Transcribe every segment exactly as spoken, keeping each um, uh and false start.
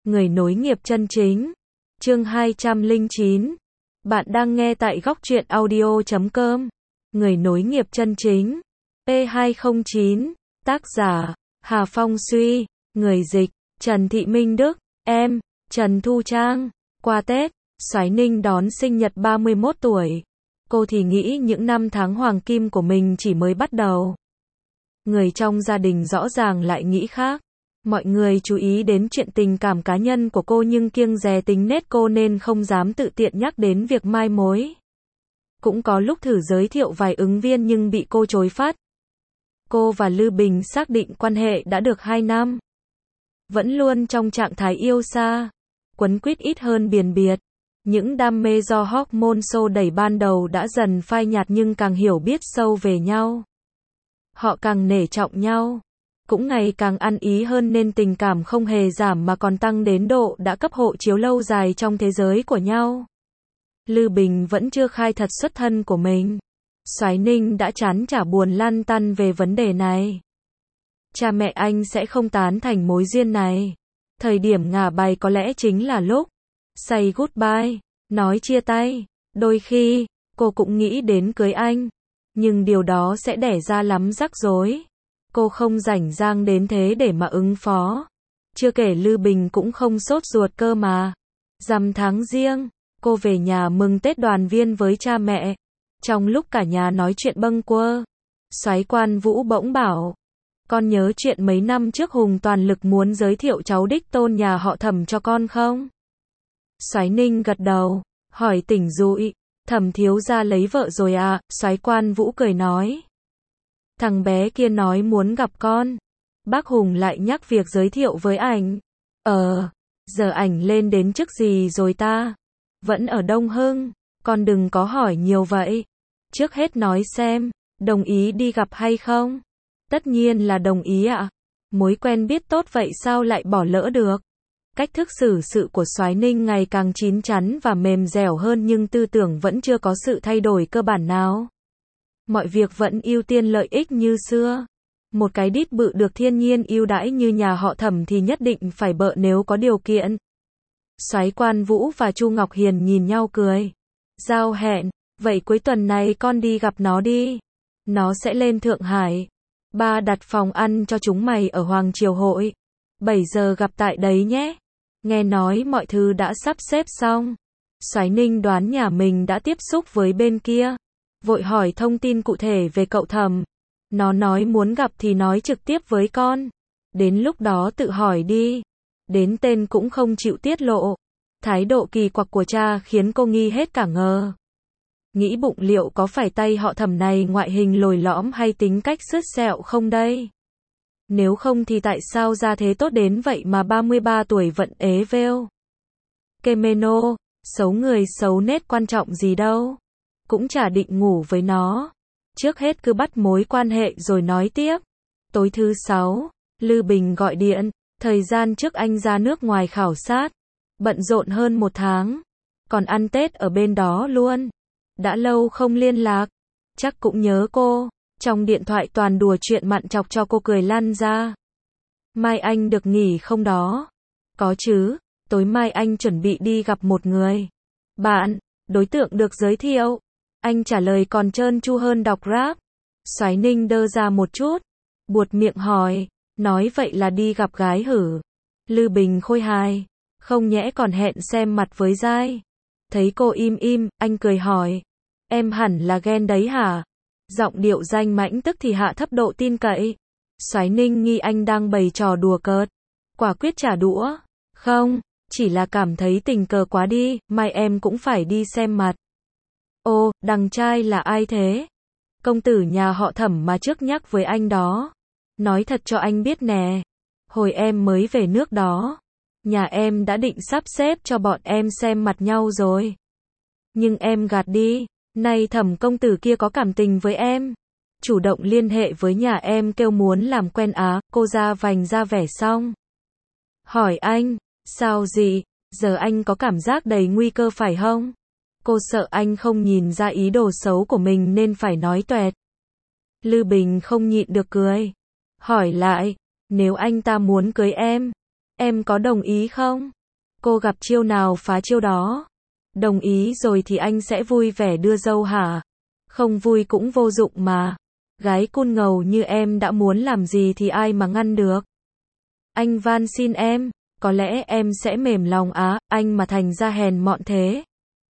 Người nối nghiệp chân chính. Chương hai trăm lẻ chín. Bạn đang nghe tại góc truyện audio chấm com. Người nối nghiệp chân chính. P hai không chín. Tác giả: Hà Phong Suy. Người dịch: Trần Thị Minh Đức. Em: Trần Thu Trang. Qua Tết, Soái Ninh đón sinh nhật ba mươi mốt tuổi. Cô thì nghĩ những năm tháng hoàng kim của mình chỉ mới bắt đầu. Người trong gia đình rõ ràng lại nghĩ khác. Mọi người chú ý đến chuyện tình cảm cá nhân của cô nhưng kiêng dè tính nết cô nên không dám tự tiện nhắc đến việc mai mối. Cũng có lúc thử giới thiệu vài ứng viên nhưng bị cô chối phát. Cô và Lư Bình xác định quan hệ đã được hai năm. Vẫn luôn trong trạng thái yêu xa, quấn quýt ít hơn biền biệt. Những đam mê do hormone xô đẩy ban đầu đã dần phai nhạt nhưng càng hiểu biết sâu về nhau. Họ càng nể trọng nhau, cũng ngày càng ăn ý hơn nên tình cảm không hề giảm mà còn tăng đến độ đã cấp hộ chiếu lâu dài trong thế giới của nhau. Lư Bình vẫn chưa khai thật xuất thân của mình. Soái Ninh đã chán chả buồn lăn tăn về vấn đề này. Cha mẹ anh sẽ không tán thành mối duyên này. Thời điểm ngả bài có lẽ chính là lúc say goodbye, nói chia tay. Đôi khi, cô cũng nghĩ đến cưới anh. Nhưng điều đó sẽ đẻ ra lắm rắc rối. Cô không rảnh rang đến thế để mà ứng phó. Chưa kể Lư Bình cũng không sốt ruột cơ mà. Rằm tháng Giêng, cô về nhà mừng Tết đoàn viên với cha mẹ. Trong lúc cả nhà nói chuyện bâng quơ, Soái Quan Vũ bỗng bảo: con nhớ chuyện mấy năm trước Hùng toàn lực muốn giới thiệu cháu đích tôn nhà họ Thẩm cho con không? Soái Ninh gật đầu, hỏi tỉnh dụi: Thẩm thiếu gia lấy vợ rồi à? Soái Quan Vũ cười nói: thằng bé kia nói muốn gặp con. Bác Hùng lại nhắc việc giới thiệu với ảnh. Ờ, giờ ảnh lên đến chức gì rồi ta? Vẫn ở Đông Hưng. Con đừng có hỏi nhiều vậy. Trước hết nói xem, đồng ý đi gặp hay không? Tất nhiên là đồng ý ạ. Mối quen biết tốt vậy sao lại bỏ lỡ được? Cách thức xử sự của Soái Ninh ngày càng chín chắn và mềm dẻo hơn nhưng tư tưởng vẫn chưa có sự thay đổi cơ bản nào. Mọi việc vẫn ưu tiên lợi ích như xưa. Một cái đít bự được thiên nhiên ưu đãi như nhà họ Thẩm thì nhất định phải bợ nếu có điều kiện. Soái Quan Vũ và Chu Ngọc Hiền nhìn nhau cười. Giao hẹn, vậy cuối tuần này con đi gặp nó đi. Nó sẽ lên Thượng Hải. Ba đặt phòng ăn cho chúng mày ở Hoàng Triều Hội. bảy giờ gặp tại đấy nhé. Nghe nói mọi thứ đã sắp xếp xong. Soái Ninh đoán nhà mình đã tiếp xúc với bên kia. Vội hỏi thông tin cụ thể về cậu Thẩm. Nó nói muốn gặp thì nói trực tiếp với con. Đến lúc đó tự hỏi đi. Đến tên cũng không chịu tiết lộ. Thái độ kỳ quặc của cha khiến cô nghi hết cả ngờ. Nghĩ bụng liệu có phải tay họ Thẩm này ngoại hình lồi lõm hay tính cách sứt sẹo không đây? Nếu không thì tại sao ra thế tốt đến vậy mà ba mươi ba tuổi vẫn ế vêu? Kemeno, xấu người xấu nết quan trọng gì đâu. Cũng chả định ngủ với nó. Trước hết cứ bắt mối quan hệ rồi nói tiếp. Tối thứ sáu, Lư Bình gọi điện. Thời gian trước anh ra nước ngoài khảo sát. Bận rộn hơn một tháng. Còn ăn Tết ở bên đó luôn. Đã lâu không liên lạc. Chắc cũng nhớ cô. Trong điện thoại toàn đùa chuyện mặn chọc cho cô cười lăn ra. Mai anh được nghỉ không đó? Có chứ. Tối mai anh chuẩn bị đi gặp một người. Bạn, đối tượng được giới thiệu. Anh trả lời còn trơn tru hơn đọc rap. Soái Ninh đơ ra một chút. Buột miệng hỏi. Nói vậy là đi gặp gái hử? Lư Bình khôi hài. Không nhẽ còn hẹn xem mặt với giai. Thấy cô im im, anh cười hỏi. Em hẳn là ghen đấy hả? Giọng điệu danh mãnh tức thì hạ thấp độ tin cậy. Soái Ninh nghi anh đang bày trò đùa cợt. Quả quyết trả đũa. Không, chỉ là cảm thấy tình cờ quá đi, mai em cũng phải đi xem mặt. Ô, đằng trai là ai thế? Công tử nhà họ Thẩm mà trước nhắc với anh đó. Nói thật cho anh biết nè. Hồi em mới về nước đó. Nhà em đã định sắp xếp cho bọn em xem mặt nhau rồi. Nhưng em gạt đi. Nay Thẩm công tử kia có cảm tình với em. Chủ động liên hệ với nhà em kêu muốn làm quen á. Cô ra vành ra vẻ xong. Hỏi anh. Sao gì? Giờ anh có cảm giác đầy nguy cơ phải không? Cô sợ anh không nhìn ra ý đồ xấu của mình nên phải nói toẹt. Lư Bình không nhịn được cười. Hỏi lại. Nếu anh ta muốn cưới em, em có đồng ý không? Cô gặp chiêu nào phá chiêu đó. Đồng ý rồi thì anh sẽ vui vẻ đưa dâu hả? Không vui cũng vô dụng mà. Gái cun ngầu như em đã muốn làm gì thì ai mà ngăn được. Anh van xin em, có lẽ em sẽ mềm lòng á, anh mà thành ra hèn mọn thế.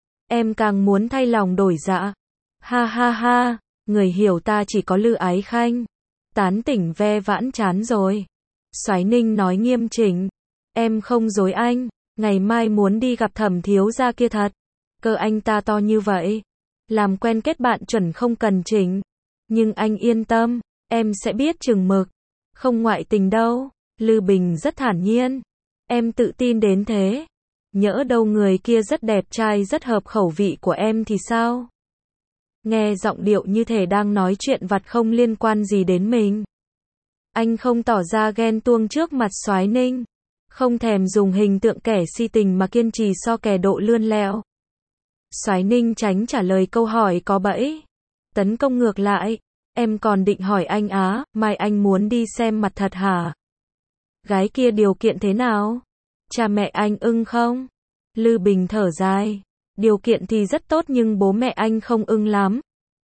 Em càng muốn thay lòng đổi dạ. Ha ha ha, người hiểu ta chỉ có Lư Ái Khanh. Tán tỉnh ve vãn chán rồi. Soái Ninh nói nghiêm chỉnh. Em không dối anh, ngày mai muốn đi gặp Thẩm thiếu gia kia thật. Cơ anh ta to như vậy. Làm quen kết bạn chuẩn không cần chỉnh. Nhưng anh yên tâm, em sẽ biết chừng mực. Không ngoại tình đâu. Lư Bình rất thản nhiên. Em tự tin đến thế. Nhỡ đâu người kia rất đẹp trai rất hợp khẩu vị của em thì sao? Nghe giọng điệu như thể đang nói chuyện vặt không liên quan gì đến mình. Anh không tỏ ra ghen tuông trước mặt Soái Ninh. Không thèm dùng hình tượng kẻ si tình mà kiên trì so kè độ lươn lẹo. Soái Ninh tránh trả lời câu hỏi có bẫy. Tấn công ngược lại. Em còn định hỏi anh á, mai anh muốn đi xem mặt thật hả? Gái kia điều kiện thế nào? Cha mẹ anh ưng không? Lư Bình thở dài. Điều kiện thì rất tốt nhưng bố mẹ anh không ưng lắm.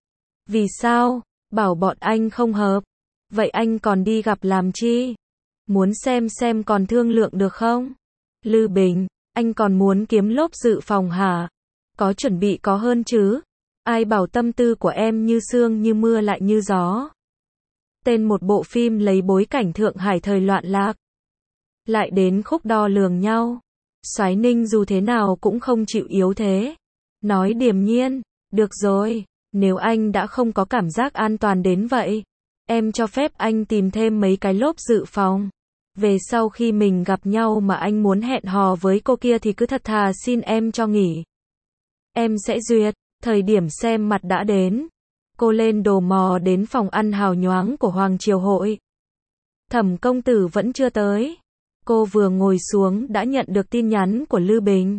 Vì sao? Bảo bọn anh không hợp. Vậy anh còn đi gặp làm chi? Muốn xem xem còn thương lượng được không? Lư Bình, anh còn muốn kiếm lốp dự phòng hả? Có chuẩn bị có hơn chứ? Ai bảo tâm tư của em như sương như mưa lại như gió. Tên một bộ phim lấy bối cảnh Thượng Hải thời loạn lạc. Lại đến khúc đo lường nhau. Soái Ninh dù thế nào cũng không chịu yếu thế. Nói điềm nhiên, được rồi, nếu anh đã không có cảm giác an toàn đến vậy, em cho phép anh tìm thêm mấy cái lốp dự phòng. Về sau khi mình gặp nhau mà anh muốn hẹn hò với cô kia thì cứ thật thà xin em cho nghỉ. Em sẽ duyệt, thời điểm xem mặt đã đến. Cô lên đồ mò đến phòng ăn hào nhoáng của Hoàng Triều Hội. Thẩm công tử vẫn chưa tới. Cô vừa ngồi xuống đã nhận được tin nhắn của Lư Bình.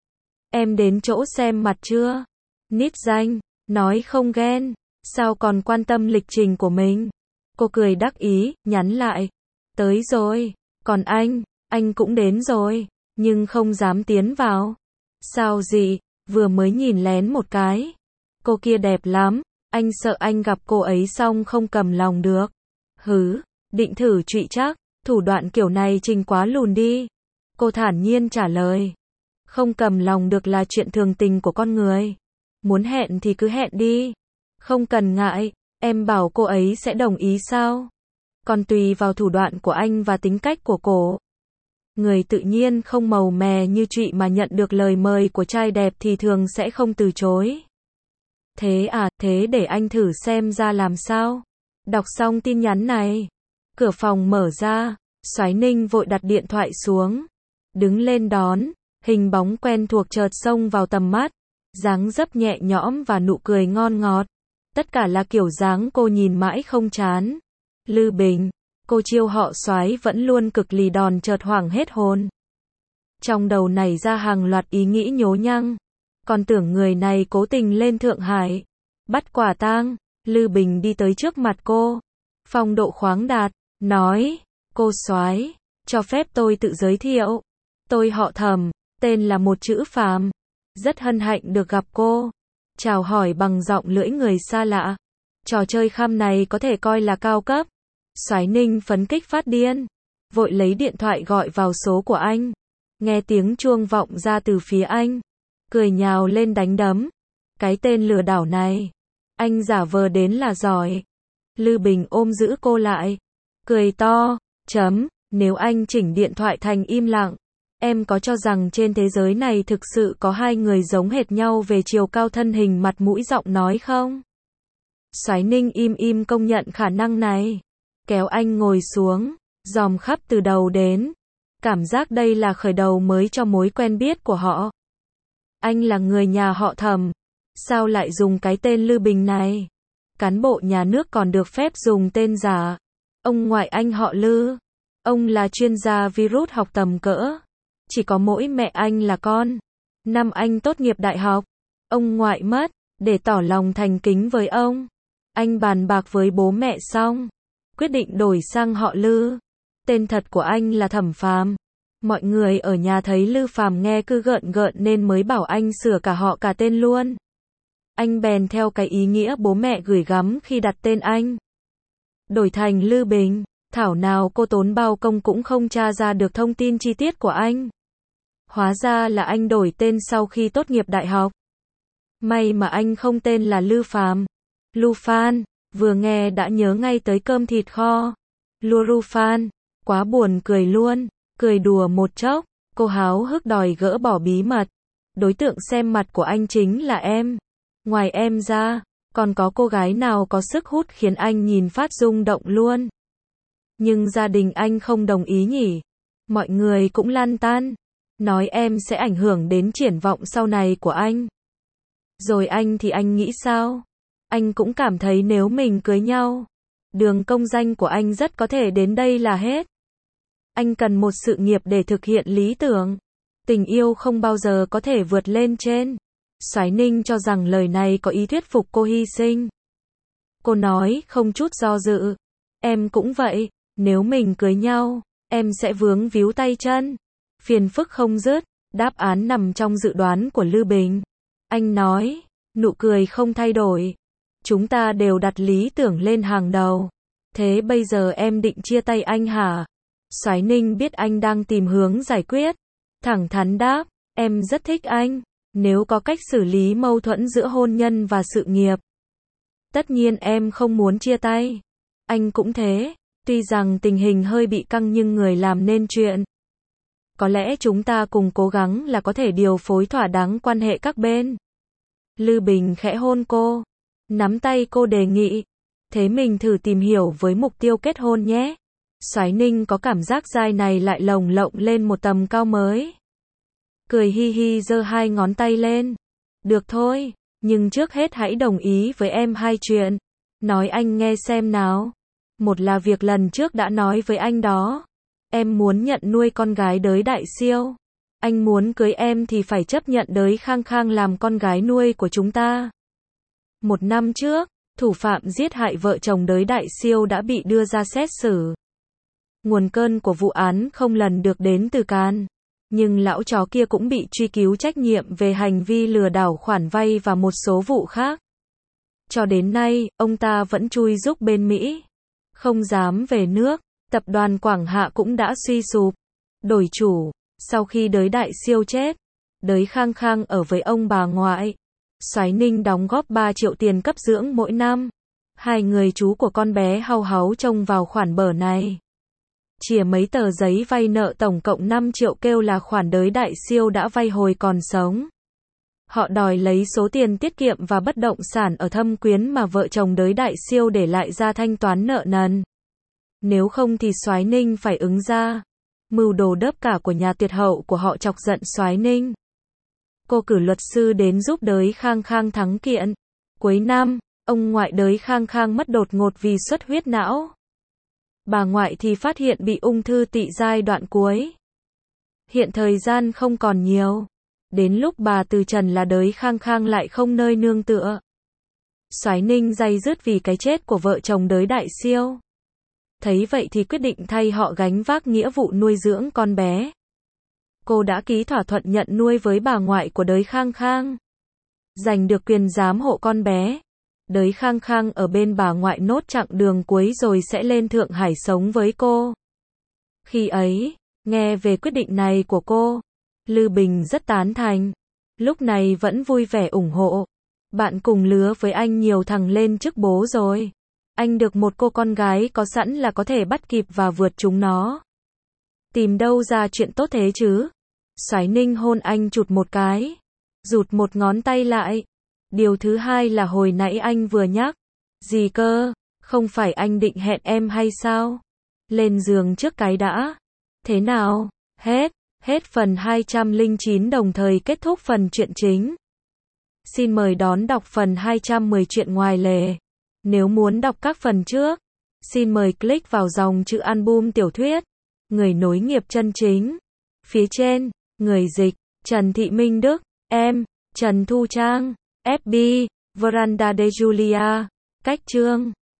Em đến chỗ xem mặt chưa? Nít danh, nói không ghen, sao còn quan tâm lịch trình của mình? Cô cười đắc ý, nhắn lại. Tới rồi, còn anh, anh cũng đến rồi, nhưng không dám tiến vào. Sao gì, vừa mới nhìn lén một cái. Cô kia đẹp lắm, anh sợ anh gặp cô ấy xong không cầm lòng được. Hứ, định thử trụy chắc. Thủ đoạn kiểu này trình quá lùn đi. Cô thản nhiên trả lời. Không cầm lòng được là chuyện thường tình của con người. Muốn hẹn thì cứ hẹn đi. Không cần ngại, em bảo cô ấy sẽ đồng ý sao? Còn tùy vào thủ đoạn của anh và tính cách của cô. Người tự nhiên không màu mè như trụy mà nhận được lời mời của trai đẹp thì thường sẽ không từ chối. Thế à, thế để anh thử xem ra làm sao. Đọc xong tin nhắn này. Cửa phòng mở ra, Soái Ninh vội đặt điện thoại xuống. Đứng lên đón, hình bóng quen thuộc chợt xông vào tầm mắt. Dáng dấp nhẹ nhõm và nụ cười ngon ngọt. Tất cả là kiểu dáng cô nhìn mãi không chán. Lư Bình, cô chiêu họ Soái vẫn luôn cực lì đòn chợt hoảng hết hồn. Trong đầu nảy ra hàng loạt ý nghĩ nhố nhăng. Còn tưởng người này cố tình lên Thượng Hải. Bắt quả tang, Lư Bình đi tới trước mặt cô. Phong độ khoáng đạt, nói, cô Soái, cho phép tôi tự giới thiệu. Tôi họ Thẩm, tên là một chữ Phàm. Rất hân hạnh được gặp cô. Chào hỏi bằng giọng lưỡi người xa lạ. Trò chơi khăm này có thể coi là cao cấp. Soái Ninh phấn kích phát điên. Vội lấy điện thoại gọi vào số của anh. Nghe tiếng chuông vọng ra từ phía anh. Cười nhào lên đánh đấm. Cái tên lừa đảo này. Anh giả vờ đến là giỏi. Lư Bình ôm giữ cô lại. Cười to, chấm, nếu anh chỉnh điện thoại thành im lặng. Em có cho rằng trên thế giới này thực sự có hai người giống hệt nhau về chiều cao thân hình mặt mũi giọng nói không? Soái Ninh im im công nhận khả năng này. Kéo anh ngồi xuống, dòm khắp từ đầu đến. Cảm giác đây là khởi đầu mới cho mối quen biết của họ. Anh là người nhà họ Thẩm. Sao lại dùng cái tên Lư Bình này? Cán bộ nhà nước còn được phép dùng tên giả. Ông ngoại anh họ Lư. Ông là chuyên gia virus học tầm cỡ. Chỉ có mỗi mẹ anh là con. Năm anh tốt nghiệp đại học. Ông ngoại mất. Để tỏ lòng thành kính với ông. Anh bàn bạc với bố mẹ xong. Quyết định đổi sang họ Lư. Tên thật của anh là Thẩm Phàm. Mọi người ở nhà thấy Lư Phàm nghe cứ gợn gợn nên mới bảo anh sửa cả họ cả tên luôn. Anh bèn theo cái ý nghĩa bố mẹ gửi gắm khi đặt tên anh. Đổi thành Lư Bình, thảo nào cô tốn bao công cũng không tra ra được thông tin chi tiết của anh. Hóa ra là anh đổi tên sau khi tốt nghiệp đại học. May mà anh không tên là Lư Phàm. Lu Phan, vừa nghe đã nhớ ngay tới cơm thịt kho. Lu Phan, quá buồn cười luôn, cười đùa một chốc, cô háo hức đòi gỡ bỏ bí mật. Đối tượng xem mặt của anh chính là em. Ngoài em ra, còn có cô gái nào có sức hút khiến anh nhìn phát rung động luôn. Nhưng gia đình anh không đồng ý nhỉ. Mọi người cũng lăn tăn, nói em sẽ ảnh hưởng đến triển vọng sau này của anh. Rồi anh thì anh nghĩ sao? Anh cũng cảm thấy nếu mình cưới nhau, đường công danh của anh rất có thể đến đây là hết. Anh cần một sự nghiệp để thực hiện lý tưởng. Tình yêu không bao giờ có thể vượt lên trên. Soái Ninh cho rằng lời này có ý thuyết phục cô hy sinh. Cô nói không chút do dự. Em cũng vậy, nếu mình cưới nhau, em sẽ vướng víu tay chân. Phiền phức không dứt, đáp án nằm trong dự đoán của Lư Bình. Anh nói, nụ cười không thay đổi. Chúng ta đều đặt lý tưởng lên hàng đầu. Thế bây giờ em định chia tay anh hả? Soái Ninh biết anh đang tìm hướng giải quyết. Thẳng thắn đáp, em rất thích anh. Nếu có cách xử lý mâu thuẫn giữa hôn nhân và sự nghiệp, tất nhiên em không muốn chia tay. Anh cũng thế. Tuy rằng tình hình hơi bị căng nhưng người làm nên chuyện. Có lẽ chúng ta cùng cố gắng là có thể điều phối thỏa đáng quan hệ các bên. Lư Bình khẽ hôn cô, nắm tay cô đề nghị. Thế mình thử tìm hiểu với mục tiêu kết hôn nhé. Soái Ninh có cảm giác giai này lại lồng lộng lên một tầm cao mới. Cười hi hi giơ hai ngón tay lên. Được thôi, nhưng trước hết hãy đồng ý với em hai chuyện. Nói anh nghe xem nào. Một là việc lần trước đã nói với anh đó. Em muốn nhận nuôi con gái đới Đại Siêu. Anh muốn cưới em thì phải chấp nhận đới Khang Khang làm con gái nuôi của chúng ta. Một năm trước, thủ phạm giết hại vợ chồng đới Đại Siêu đã bị đưa ra xét xử. Nguồn cơn của vụ án không lần được đến từ Can. Nhưng lão chó kia cũng bị truy cứu trách nhiệm về hành vi lừa đảo khoản vay và một số vụ khác. Cho đến nay, ông ta vẫn chui rúc bên Mỹ. Không dám về nước, tập đoàn Quảng Hạ cũng đã suy sụp. Đổi chủ, sau khi đới Đại Siêu chết, đới Khang Khang ở với ông bà ngoại. Soái Ninh đóng góp ba triệu tiền cấp dưỡng mỗi năm. Hai người chú của con bé hau háu trông vào khoản bờ này. Chìa mấy tờ giấy vay nợ tổng cộng năm triệu kêu là khoản đới Đại Siêu đã vay hồi còn sống. Họ đòi lấy số tiền tiết kiệm và bất động sản ở Thâm Quyến mà vợ chồng đới Đại Siêu để lại ra thanh toán nợ nần. Nếu không thì Soái Ninh phải ứng ra. Mưu đồ đớp cả của nhà tuyệt hậu của họ chọc giận Soái Ninh. Cô cử luật sư đến giúp đới Khang Khang thắng kiện. Cuối năm, ông ngoại đới Khang Khang mất đột ngột vì xuất huyết não. Bà ngoại thì phát hiện bị ung thư tỵ giai đoạn cuối. Hiện thời gian không còn nhiều. Đến lúc bà từ trần là đới Khang Khang lại không nơi nương tựa. Soái Ninh day dứt vì cái chết của vợ chồng đới Đại Siêu. Thấy vậy thì quyết định thay họ gánh vác nghĩa vụ nuôi dưỡng con bé. Cô đã ký thỏa thuận nhận nuôi với bà ngoại của đới Khang Khang. Giành được quyền giám hộ con bé. Đới Khang Khang ở bên bà ngoại nốt chặng đường cuối rồi sẽ lên Thượng Hải sống với cô. Khi ấy, nghe về quyết định này của cô, Lư Bình rất tán thành. Lúc này vẫn vui vẻ ủng hộ. Bạn cùng lứa với anh nhiều thằng lên chức bố rồi. Anh được một cô con gái có sẵn là có thể bắt kịp và vượt chúng nó. Tìm đâu ra chuyện tốt thế chứ? Soái Ninh hôn anh chụt một cái. Rụt một ngón tay lại. Điều thứ hai là hồi nãy anh vừa nhắc. Gì cơ? Không phải anh định hẹn em hay sao? Lên giường trước cái đã. Thế nào? Hết. Hết phần hai trăm lẻ chín đồng thời kết thúc phần truyện chính. Xin mời đón đọc phần hai trăm mười truyện ngoài lề. Nếu muốn đọc các phần trước, xin mời click vào dòng chữ album tiểu thuyết. Người nối nghiệp chân chính. Phía trên, người dịch, Trần Thị Minh Đức, em, Trần Thu Trang, ép bê, Veranda de Julia, cách chương.